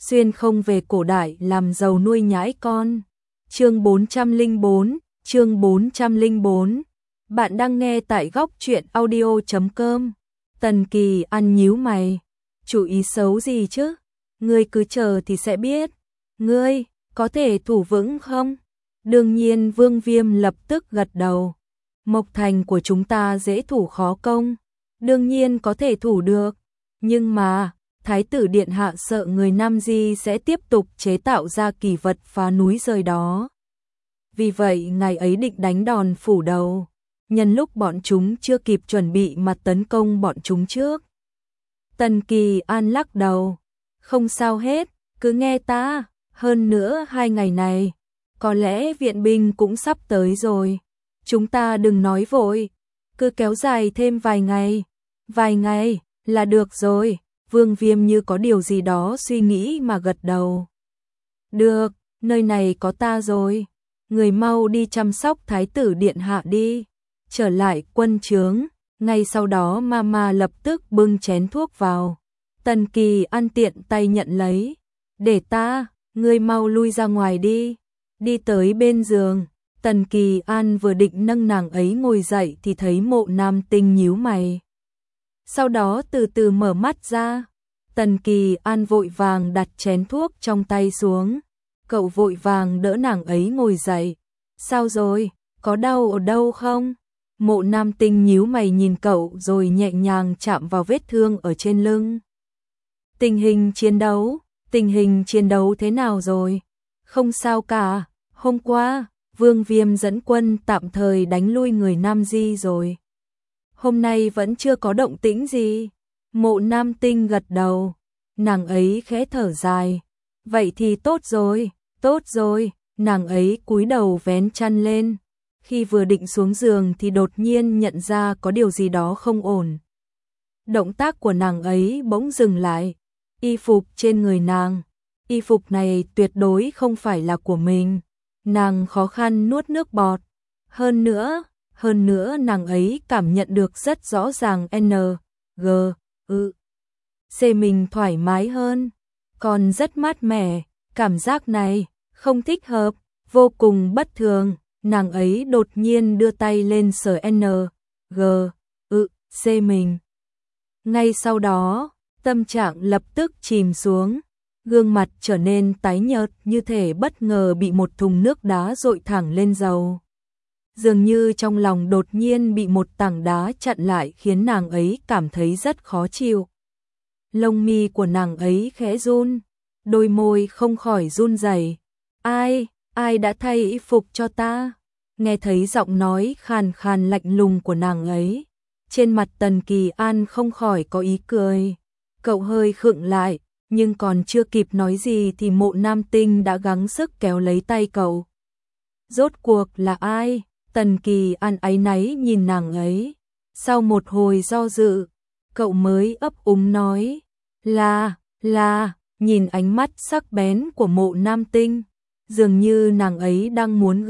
xuyên không về cổ đại làm giàu nuôi nhãi con. Chương 404, chương 404. Bạn đang nghe tại góc truyện audio.com. Tần Kỳ An nhíu mày. Chủ ý xấu gì chứ? Ngươi cứ chờ thì sẽ biết. Ngươi có thể thủ vững không? Đương nhiên Vương Viêm lập tức gật đầu. Mộc thành của chúng ta dễ thủ khó công. Đương nhiên có thể thủ được. Nhưng mà Thái tử Điện Hạ sợ người Nam Di sẽ tiếp tục chế tạo ra kỳ vật phá núi rơi đó. Vì vậy ngài ấy định đánh đòn phủ đầu, nhân lúc bọn chúng chưa kịp chuẩn bị mà tấn công bọn chúng trước. Tần Kỳ An lắc đầu, không sao hết, cứ nghe ta, hơn nữa 2 ngày này, có lẽ viện binh cũng sắp tới rồi. Chúng ta đừng nói vội, cứ kéo dài thêm vài ngày là được rồi. Vương Viêm như có điều gì đó suy nghĩ mà gật đầu. Được, nơi này có ta rồi. Người mau đi chăm sóc Thái tử Điện Hạ đi. Trở lại quân trướng, ngay sau đó Mama lập tức bưng chén thuốc vào. Tần Kỳ An tiện tay nhận lấy. Để ta, ngươi mau lui ra ngoài đi. Đi tới bên giường, Tần Kỳ An vừa định nâng nàng ấy ngồi dậy thì thấy Mộ Nam Tinh nhíu mày. Sau đó từ từ mở mắt ra. Tần Kỳ An vội vàng đặt chén thuốc trong tay xuống. Cậu vội vàng đỡ nàng ấy ngồi dậy. Sao rồi, có đau ở đâu không? Mộ Nam Tinh nhíu mày nhìn cậu rồi nhẹ nhàng chạm vào vết thương ở trên lưng. Tình hình chiến đấu thế nào rồi? Không sao cả, hôm qua, Vương Viêm dẫn quân tạm thời đánh lui người Nam Di rồi. Hôm nay vẫn chưa có động tĩnh gì. Mộ Nam Tinh gật đầu, nàng ấy khẽ thở dài. Vậy thì tốt rồi, nàng ấy cúi đầu vén chăn lên. Khi vừa định xuống giường thì đột nhiên nhận ra có điều gì đó không ổn. Động tác của nàng ấy bỗng dừng lại. Y phục trên người nàng, y phục này tuyệt đối không phải là của mình. Nàng khó khăn nuốt nước bọt. Hơn nữa nàng ấy cảm nhận được rất rõ ràng C mình thoải mái hơn, còn rất mát mẻ, cảm giác này không thích hợp, vô cùng bất thường. Nàng ấy đột nhiên đưa tay lên sờ C mình. Ngay sau đó, tâm trạng lập tức chìm xuống, gương mặt trở nên tái nhợt như thể bất ngờ bị một thùng nước đá dội thẳng lên dầu. Dường như trong lòng đột nhiên bị một tảng đá chặn lại khiến nàng ấy cảm thấy rất khó chịu. Lông mi của nàng ấy khẽ run, đôi môi không khỏi run rẩy. Ai đã thay y phục cho ta? Nghe thấy giọng nói khàn khàn lạnh lùng của nàng ấy, trên mặt Tần Kỳ An không khỏi có ý cười. Cậu hơi khựng lại, nhưng còn chưa kịp nói gì thì Mộ Nam Tinh đã gắng sức kéo lấy tay cậu. Rốt cuộc là ai? Tần Kỳ An áy náy nhìn nàng ấy. Sau một hồi do dự, cậu mới ấp úng nói. Là, nhìn ánh mắt sắc bén của Mộ Nam Tinh. Dường như nàng ấy đang muốn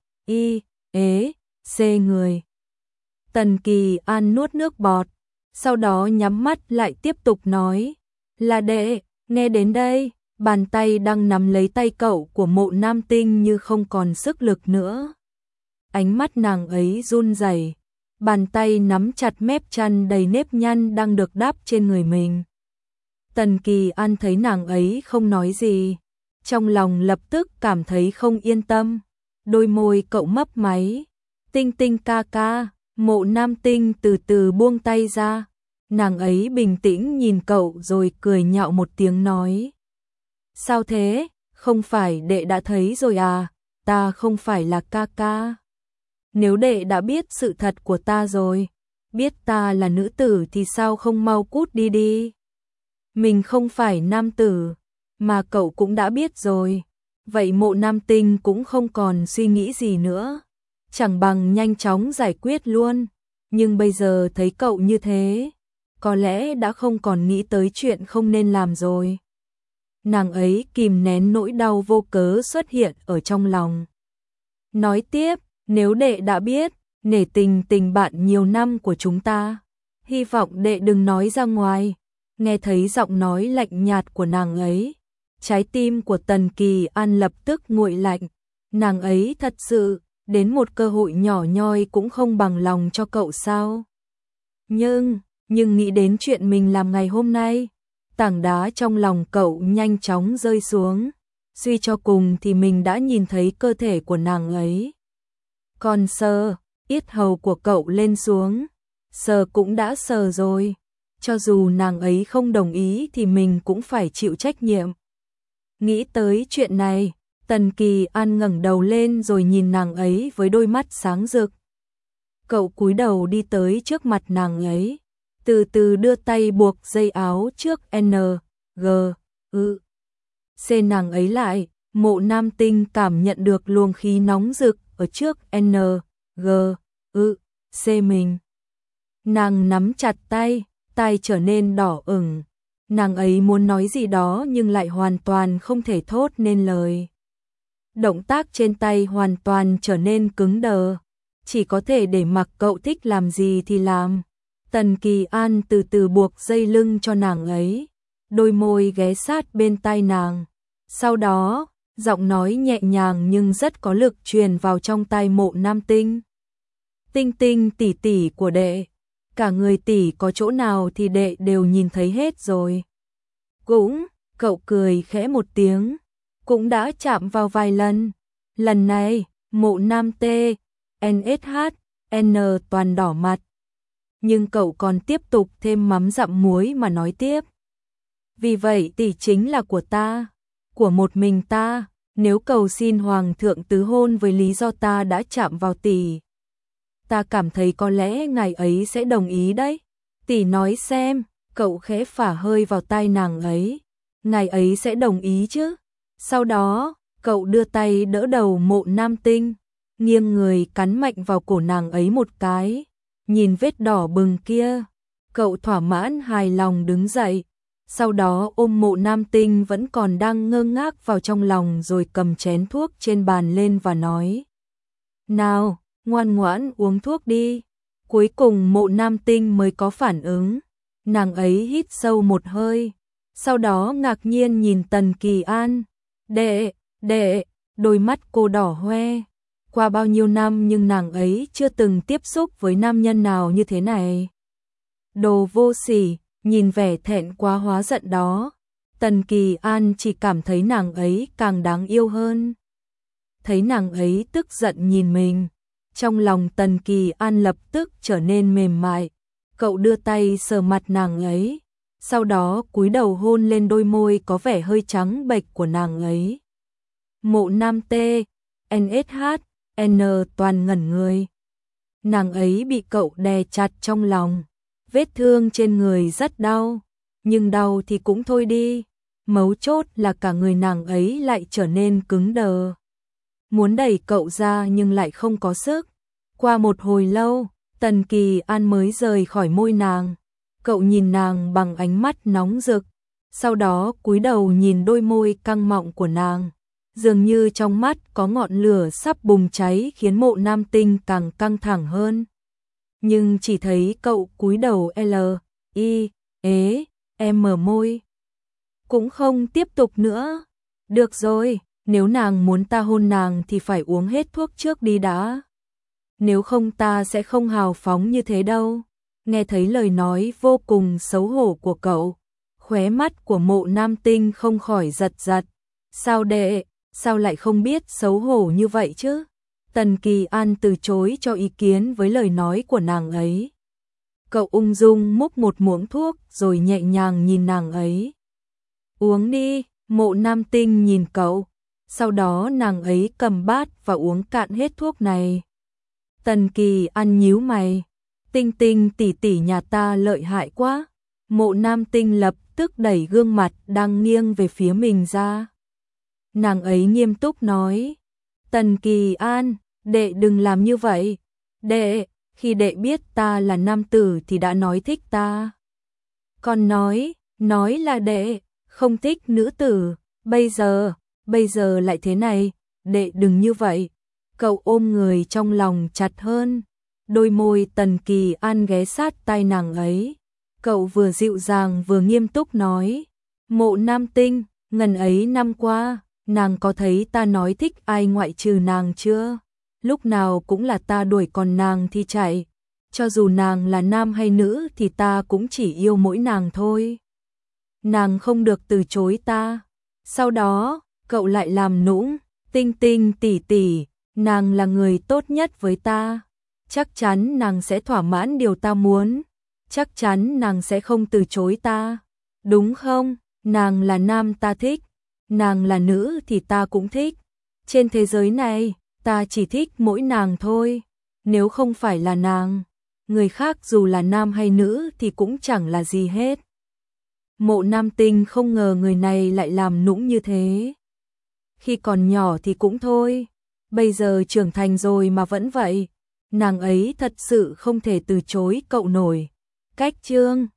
C người. Tần Kỳ An nuốt nước bọt, sau đó nhắm mắt lại tiếp tục nói. Là đệ, nghe đến đây, bàn tay đang nắm lấy tay cậu của Mộ Nam Tinh như không còn sức lực nữa. Ánh mắt nàng ấy run rẩy, bàn tay nắm chặt mép chăn đầy nếp nhăn đang được đắp trên người mình. Tần Kỳ An thấy nàng ấy không nói gì, trong lòng lập tức cảm thấy không yên tâm. Đôi môi cậu mấp máy. Tinh Tinh ca ca. Mộ Nam Tinh từ từ buông tay ra. Nàng ấy bình tĩnh nhìn cậu rồi cười nhạo một tiếng nói. Sao thế? Không phải đệ đã thấy rồi à? Ta không phải là ca ca. Nếu đệ đã biết sự thật của ta rồi, biết ta là nữ tử thì sao không mau cút đi đi? Mình không phải nam tử, mà cậu cũng đã biết rồi. Vậy Mộ Nam Tinh cũng không còn suy nghĩ gì nữa, chẳng bằng nhanh chóng giải quyết luôn. Nhưng bây giờ thấy cậu như thế, có lẽ đã không còn nghĩ tới chuyện không nên làm rồi. Nàng ấy kìm nén nỗi đau vô cớ xuất hiện ở trong lòng. Nói tiếp, nếu đệ đã biết, nể tình bạn nhiều năm của chúng ta, hy vọng đệ đừng nói ra ngoài. Nghe thấy giọng nói lạnh nhạt của nàng ấy, Trái tim của Tần Kỳ An lập tức nguội lạnh, nàng ấy thật sự, đến một cơ hội nhỏ nhoi cũng không bằng lòng cho cậu sao? Nhưng nghĩ đến chuyện mình làm ngày hôm nay, tảng đá trong lòng cậu nhanh chóng rơi xuống, suy cho cùng thì mình đã nhìn thấy cơ thể của nàng ấy. Còn sờ, yết hầu của cậu lên xuống, sờ cũng đã sờ rồi, cho dù nàng ấy không đồng ý thì mình cũng phải chịu trách nhiệm. Nghĩ tới chuyện này, Tần Kỳ An ngẩng đầu lên rồi nhìn nàng ấy với đôi mắt sáng rực. Cậu cúi đầu đi tới trước mặt nàng ấy, từ từ đưa tay buộc dây áo trước C nàng ấy lại. Mộ Nam Tinh cảm nhận được luồng khí nóng rực ở trước C mình. Nàng nắm chặt tay, tay trở nên đỏ ửng. Nàng ấy muốn nói gì đó nhưng lại hoàn toàn không thể thốt nên lời. Động tác trên tay hoàn toàn trở nên cứng đờ, chỉ có thể để mặc cậu thích làm gì thì làm. Tần Kỳ An từ từ buộc dây lưng cho nàng ấy, đôi môi ghé sát bên tai nàng. Sau đó, giọng nói nhẹ nhàng nhưng rất có lực truyền vào trong tai Mộ Nam Tinh. Tinh Tinh tỷ tỷ của đệ, cả người tỷ có chỗ nào thì đệ đều nhìn thấy hết rồi. Cậu cười khẽ một tiếng, cũng đã chạm vào vài lần. Lần này, Mộ Nam N toàn đỏ mặt. Nhưng cậu còn tiếp tục thêm mắm dặm muối mà nói tiếp. Vì vậy tỷ chính là của ta, của một mình ta, nếu cầu xin Hoàng thượng tứ hôn với lý do ta đã chạm vào tỷ. Ta cảm thấy có lẽ ngài ấy sẽ đồng ý đấy. Tỷ nói xem, cậu khẽ phả hơi vào tai nàng ấy. Ngài ấy sẽ đồng ý chứ? Sau đó, cậu đưa tay đỡ đầu Mộ Nam Tinh, nghiêng người cắn mạnh vào cổ nàng ấy một cái. Nhìn vết đỏ bừng kia, cậu thỏa mãn hài lòng đứng dậy. Sau đó ôm Mộ Nam Tinh vẫn còn đang ngơ ngác vào trong lòng rồi cầm chén thuốc trên bàn lên và nói. Nào, ngoan ngoãn uống thuốc đi. Cuối cùng Mộ Nam Tinh mới có phản ứng. Nàng ấy hít sâu một hơi, sau đó ngạc nhiên nhìn Tần Kỳ An. Đệ, đôi mắt cô đỏ hoe. Qua bao nhiêu năm nhưng nàng ấy chưa từng tiếp xúc với nam nhân nào như thế này. Đồ vô sỉ, nhìn vẻ thẹn quá hóa giận đó, Tần Kỳ An chỉ cảm thấy nàng ấy càng đáng yêu hơn. Thấy nàng ấy tức giận nhìn mình, trong lòng Tần Kỳ An lập tức trở nên mềm mại. Cậu đưa tay sờ mặt nàng ấy, sau đó cúi đầu hôn lên đôi môi có vẻ hơi trắng bệch của nàng ấy. Mộ Nam N toàn ngẩn người. Nàng ấy bị cậu đè chặt trong lòng, vết thương trên người rất đau, nhưng đau thì cũng thôi đi. Mấu chốt là cả người nàng ấy lại trở nên cứng đờ. Muốn đẩy cậu ra nhưng lại không có sức. Qua một hồi lâu, Tần Kỳ An mới rời khỏi môi nàng. Cậu nhìn nàng bằng ánh mắt nóng rực, sau đó cúi đầu nhìn đôi môi căng mọng của nàng. Dường như trong mắt có ngọn lửa sắp bùng cháy khiến Mộ Nam Tinh càng căng thẳng hơn. Nhưng chỉ thấy cậu cúi đầu mở môi. Cũng không tiếp tục nữa. Được rồi, nếu nàng muốn ta hôn nàng thì phải uống hết thuốc trước đi đã. Nếu không ta sẽ không hào phóng như thế đâu. Nghe thấy lời nói vô cùng xấu hổ của cậu, khóe mắt của Mộ Nam Tinh không khỏi giật giật. Sao đệ, sao lại không biết xấu hổ như vậy chứ? Tần Kỳ An từ chối cho ý kiến với lời nói của nàng ấy. Cậu ung dung múc một muỗng thuốc rồi nhẹ nhàng nhìn nàng ấy. Uống đi, Mộ Nam Tinh nhìn cậu. Sau đó nàng ấy cầm bát và uống cạn hết thuốc này. Tần Kỳ An nhíu mày. Tinh Tinh tỷ tỷ nhà ta lợi hại quá. Mộ Nam Tinh lập tức đẩy gương mặt đang nghiêng về phía mình ra. Nàng ấy nghiêm túc nói. Tần Kỳ An, đệ đừng làm như vậy. Đệ, khi đệ biết ta là nam tử thì đã nói thích ta. Còn nói là đệ không thích nữ tử. Bây giờ lại thế này, đệ đừng như vậy. Cậu ôm người trong lòng chặt hơn. Đôi môi Tần Kỳ An ghé sát tai nàng ấy. Cậu vừa dịu dàng vừa nghiêm túc nói. Mộ Nam Tinh, Ngần ấy năm qua, nàng có thấy ta nói thích ai ngoại trừ nàng chưa? Lúc nào cũng là ta đuổi còn nàng thì chạy. Cho dù nàng là nam hay nữ thì ta cũng chỉ yêu mỗi nàng thôi. Nàng không được từ chối ta. Sau đó, cậu lại làm nũng, Tinh Tinh tỷ tỷ, nàng là người tốt nhất với ta. Chắc chắn nàng sẽ thỏa mãn điều ta muốn. Chắc chắn nàng sẽ không từ chối ta. Đúng không? Nàng là nam ta thích. Nàng là nữ thì ta cũng thích. Trên thế giới này, ta chỉ thích mỗi nàng thôi. Nếu không phải là nàng, người khác dù là nam hay nữ thì cũng chẳng là gì hết. Mộ Nam Tinh không ngờ người này lại làm nũng như thế. Khi còn nhỏ thì cũng thôi, bây giờ trưởng thành rồi mà vẫn vậy. Nàng ấy thật sự không thể từ chối cậu nổi. Cách chương